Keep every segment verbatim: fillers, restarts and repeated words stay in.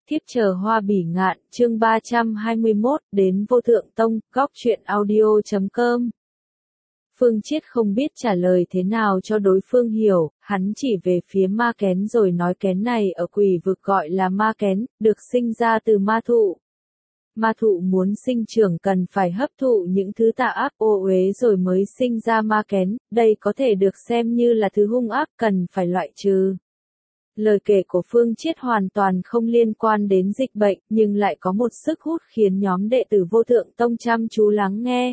Thiếp chờ hoa bỉ ngạn, chương ba trăm hai mươi mốt, đến vô thượng tông, góc truyện audio chấm com. Phương Chiết không biết trả lời thế nào cho đối phương hiểu, hắn chỉ về phía ma kén rồi nói kén này ở quỷ vực gọi là ma kén, được sinh ra từ ma thụ. Ma thụ muốn sinh trưởng cần phải hấp thụ những thứ tà ác ô uế rồi mới sinh ra ma kén, đây có thể được xem như là thứ hung ác cần phải loại trừ. Lời kể của Phương Chiết hoàn toàn không liên quan đến dịch bệnh, nhưng lại có một sức hút khiến nhóm đệ tử vô thượng tông chăm chú lắng nghe.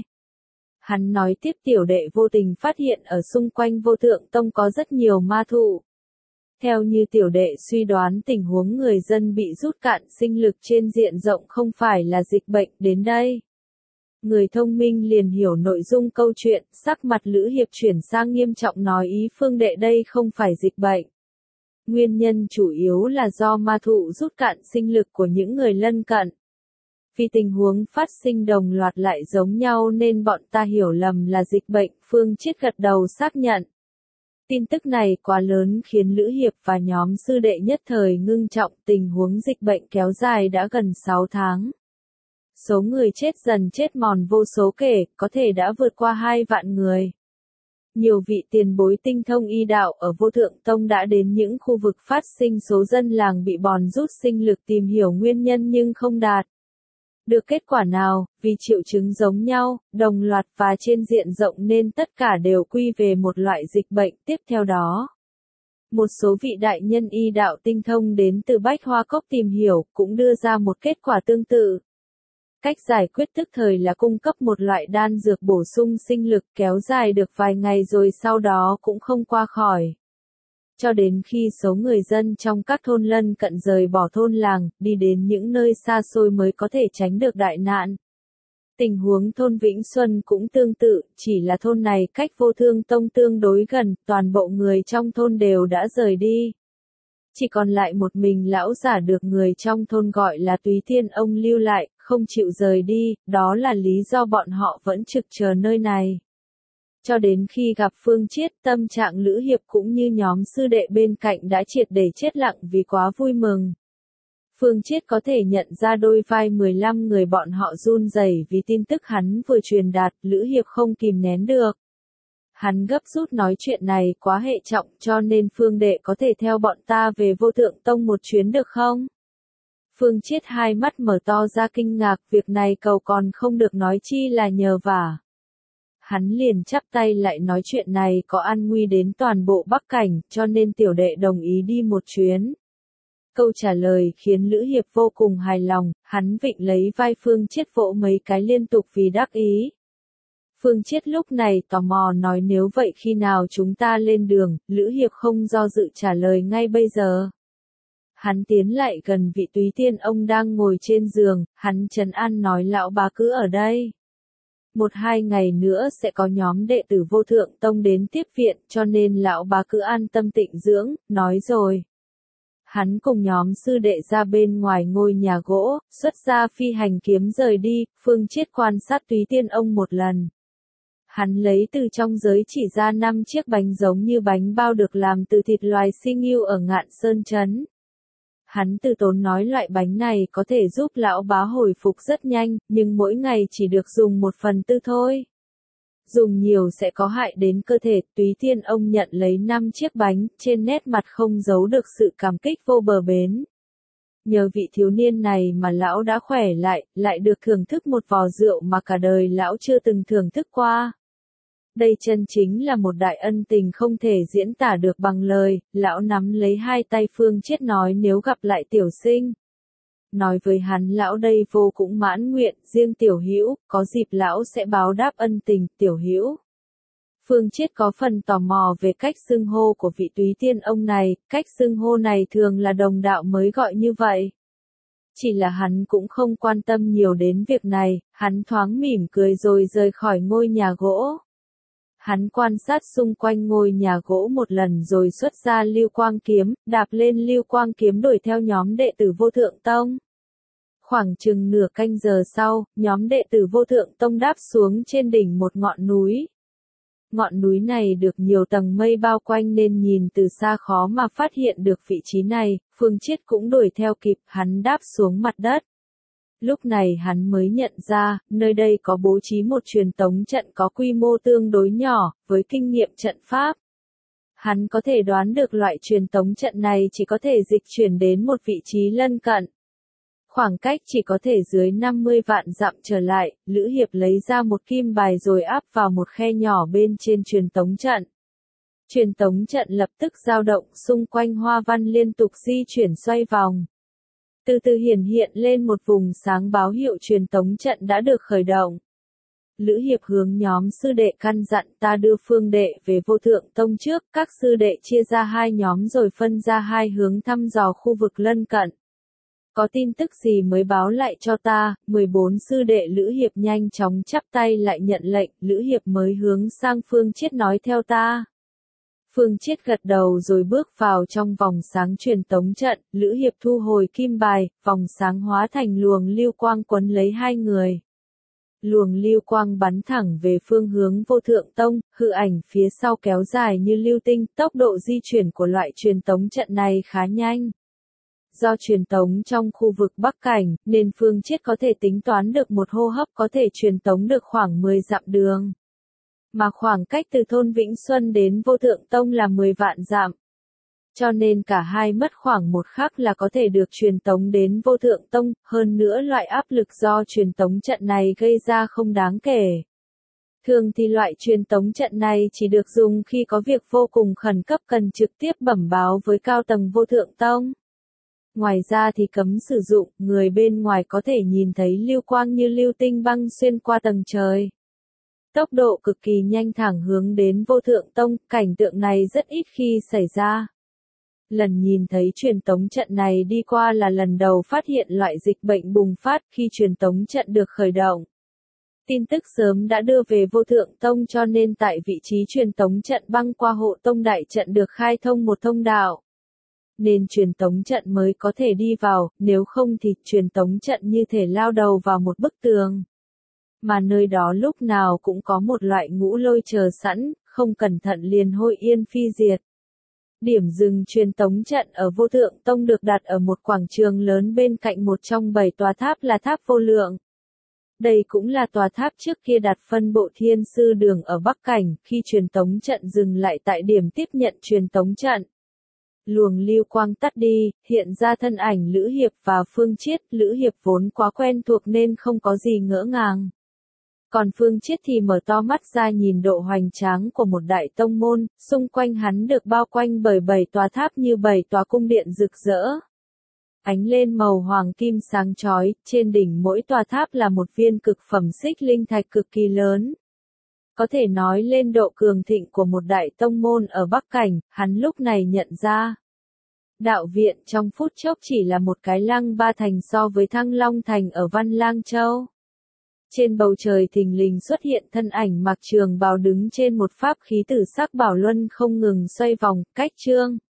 Hắn nói tiếp tiểu đệ vô tình phát hiện ở xung quanh vô thượng tông có rất nhiều ma thụ. Theo như tiểu đệ suy đoán tình huống người dân bị rút cạn sinh lực trên diện rộng không phải là dịch bệnh đến đây. Người thông minh liền hiểu nội dung câu chuyện, sắc mặt Lữ Hiệp chuyển sang nghiêm trọng nói ý Phương đệ đây không phải dịch bệnh. Nguyên nhân chủ yếu là do ma thụ rút cạn sinh lực của những người lân cận. Vì tình huống phát sinh đồng loạt lại giống nhau nên bọn ta hiểu lầm là dịch bệnh, Phương Chiết gật đầu xác nhận. Tin tức này quá lớn khiến Lữ Hiệp và nhóm sư đệ nhất thời ngưng trọng, tình huống dịch bệnh kéo dài đã gần sáu tháng. Số người chết dần chết mòn vô số kể, có thể đã vượt qua hai vạn người. Nhiều vị tiền bối tinh thông y đạo ở vô thượng tông đã đến những khu vực phát sinh số dân làng bị bòn rút sinh lực tìm hiểu nguyên nhân nhưng không đạt được kết quả nào, vì triệu chứng giống nhau, đồng loạt và trên diện rộng nên tất cả đều quy về một loại dịch bệnh. Tiếp theo đó, một số vị đại nhân y đạo tinh thông đến từ Bách Hoa Cốc tìm hiểu cũng đưa ra một kết quả tương tự. Cách giải quyết tức thời là cung cấp một loại đan dược bổ sung sinh lực kéo dài được vài ngày rồi sau đó cũng không qua khỏi. Cho đến khi số người dân trong các thôn lân cận rời bỏ thôn làng, đi đến những nơi xa xôi mới có thể tránh được đại nạn. Tình huống thôn Vĩnh Xuân cũng tương tự, chỉ là thôn này cách vô thương tông tương đối gần, toàn bộ người trong thôn đều đã rời đi. Chỉ còn lại một mình lão giả được người trong thôn gọi là Túy Thiên ông lưu lại, không chịu rời đi, đó là lý do bọn họ vẫn trực chờ nơi này. Cho đến khi gặp Phương Chiết, tâm trạng Lữ Hiệp cũng như nhóm sư đệ bên cạnh đã triệt để chết lặng vì quá vui mừng. Phương Chiết có thể nhận ra đôi vai mười lăm người bọn họ run rẩy vì tin tức hắn vừa truyền đạt, Lữ Hiệp không kìm nén được. Hắn gấp rút nói chuyện này quá hệ trọng cho nên Phương đệ có thể theo bọn ta về vô thượng tông một chuyến được không? Phương Chiết hai mắt mở to ra kinh ngạc, việc này cầu còn không được nói chi là nhờ vả. Hắn liền chắp tay lại nói chuyện này có an nguy đến toàn bộ Bắc Cảnh cho nên tiểu đệ đồng ý đi một chuyến. Câu trả lời khiến Lữ Hiệp vô cùng hài lòng, hắn vịnh lấy vai Phương Chiết vỗ mấy cái liên tục vì đắc ý. Phương Chiết lúc này tò mò nói nếu vậy khi nào chúng ta lên đường, Lữ Hiệp không do dự trả lời ngay bây giờ. Hắn tiến lại gần vị Túy Thiên ông đang ngồi trên giường, hắn trấn an nói lão bá cứ ở đây. Một hai ngày nữa sẽ có nhóm đệ tử vô thượng tông đến tiếp viện cho nên lão bá cứ an tâm tịnh dưỡng, nói rồi. Hắn cùng nhóm sư đệ ra bên ngoài ngôi nhà gỗ, xuất ra phi hành kiếm rời đi, Phương Chiết quan sát Túy Thiên ông một lần. Hắn lấy từ trong giới chỉ ra năm chiếc bánh giống như bánh bao được làm từ thịt loài si ngưu ở Ngạn Sơn Trấn. Hắn từ tốn nói loại bánh này có thể giúp lão bá hồi phục rất nhanh, nhưng mỗi ngày chỉ được dùng một phần tư thôi. Dùng nhiều sẽ có hại đến cơ thể, Túy Thiên ông nhận lấy năm chiếc bánh, trên nét mặt không giấu được sự cảm kích vô bờ bến. Nhờ vị thiếu niên này mà lão đã khỏe lại, lại được thưởng thức một vò rượu mà cả đời lão chưa từng thưởng thức qua. Đây chân chính là một đại ân tình không thể diễn tả được bằng lời, lão nắm lấy hai tay Phương Chiết nói nếu gặp lại tiểu sinh. Nói với hắn lão đây vô cũng mãn nguyện, riêng tiểu hữu có dịp lão sẽ báo đáp ân tình, tiểu hữu. Phương Chiết có phần tò mò về cách xưng hô của vị Túy Thiên ông này, cách xưng hô này thường là đồng đạo mới gọi như vậy. Chỉ là hắn cũng không quan tâm nhiều đến việc này, hắn thoáng mỉm cười rồi rời khỏi ngôi nhà gỗ. Hắn quan sát xung quanh ngôi nhà gỗ một lần rồi xuất ra lưu quang kiếm, đạp lên lưu quang kiếm đuổi theo nhóm đệ tử vô thượng tông. Khoảng chừng nửa canh giờ sau, nhóm đệ tử vô thượng tông đáp xuống trên đỉnh một ngọn núi. Ngọn núi này được nhiều tầng mây bao quanh nên nhìn từ xa khó mà phát hiện được vị trí này, Phương Chiết cũng đuổi theo kịp, hắn đáp xuống mặt đất. Lúc này hắn mới nhận ra, nơi đây có bố trí một truyền tống trận có quy mô tương đối nhỏ, với kinh nghiệm trận pháp. Hắn có thể đoán được loại truyền tống trận này chỉ có thể dịch chuyển đến một vị trí lân cận. Khoảng cách chỉ có thể dưới năm mươi vạn dặm trở lại, Lữ Hiệp lấy ra một kim bài rồi áp vào một khe nhỏ bên trên truyền tống trận. Truyền tống trận lập tức dao động, xung quanh hoa văn liên tục di chuyển xoay vòng. Từ từ hiển hiện lên một vùng sáng báo hiệu truyền tống trận đã được khởi động. Lữ Hiệp hướng nhóm sư đệ căn dặn, ta đưa Phương đệ về Vô Thượng Tông trước, các sư đệ chia ra hai nhóm rồi phân ra hai hướng thăm dò khu vực lân cận. Có tin tức gì mới báo lại cho ta. Mười bốn sư đệ Lữ Hiệp nhanh chóng chắp tay lại nhận lệnh, Lữ Hiệp mới hướng sang Phương Chiết nói theo ta. Phương Chiết gật đầu rồi bước vào trong vòng sáng truyền tống trận, Lữ Hiệp thu hồi kim bài, vòng sáng hóa thành luồng lưu quang quấn lấy hai người. Luồng lưu quang bắn thẳng về phương hướng Vô Thượng Tông, hư ảnh phía sau kéo dài như lưu tinh, tốc độ di chuyển của loại truyền tống trận này khá nhanh. Do truyền tống trong khu vực Bắc Cảnh, nên Phương Chiết có thể tính toán được một hô hấp có thể truyền tống được khoảng mười dặm đường. Mà khoảng cách từ thôn Vĩnh Xuân đến Vô Thượng Tông là mười vạn dặm. Cho nên cả hai mất khoảng một khắc là có thể được truyền tống đến Vô Thượng Tông, hơn nữa loại áp lực do truyền tống trận này gây ra không đáng kể. Thường thì loại truyền tống trận này chỉ được dùng khi có việc vô cùng khẩn cấp cần trực tiếp bẩm báo với cao tầng Vô Thượng Tông. Ngoài ra thì cấm sử dụng, người bên ngoài có thể nhìn thấy lưu quang như lưu tinh băng xuyên qua tầng trời. Tốc độ cực kỳ nhanh thẳng hướng đến Vô Thượng Tông, cảnh tượng này rất ít khi xảy ra. Lần nhìn thấy truyền tống trận này đi qua là lần đầu phát hiện loại dịch bệnh bùng phát khi truyền tống trận được khởi động. Tin tức sớm đã đưa về Vô Thượng Tông cho nên tại vị trí truyền tống trận băng qua hộ tông đại trận được khai thông một thông đạo. Nên truyền tống trận mới có thể đi vào, nếu không thì truyền tống trận như thể lao đầu vào một bức tường. Mà nơi đó lúc nào cũng có một loại ngũ lôi chờ sẵn, không cẩn thận liền hôi yên phi diệt. Điểm dừng truyền tống trận ở Vô Thượng Tông được đặt ở một quảng trường lớn bên cạnh một trong bảy tòa tháp là tháp Vô Lượng. Đây cũng là tòa tháp trước kia đặt phân bộ Thiên Sư Đường ở Bắc Cảnh, khi truyền tống trận dừng lại tại điểm tiếp nhận truyền tống trận. Luồng lưu quang tắt đi, hiện ra thân ảnh Lữ Hiệp và Phương Chiết, Lữ Hiệp vốn quá quen thuộc nên không có gì ngỡ ngàng. Còn Phương Chiết thì mở to mắt ra nhìn độ hoành tráng của một đại tông môn, xung quanh hắn được bao quanh bởi bảy tòa tháp như bảy tòa cung điện rực rỡ. Ánh lên màu hoàng kim sáng chói, trên đỉnh mỗi tòa tháp là một viên cực phẩm xích linh thạch cực kỳ lớn. Có thể nói lên độ cường thịnh của một đại tông môn ở Bắc Cảnh, hắn lúc này nhận ra. Đạo viện trong phút chốc chỉ là một cái lăng ba thành so với Thăng Long Thành ở Văn Lang Châu. Trên bầu trời thình lình xuất hiện thân ảnh mặc trường bào đứng trên một pháp khí tử sắc bảo luân không ngừng xoay vòng, cách trương.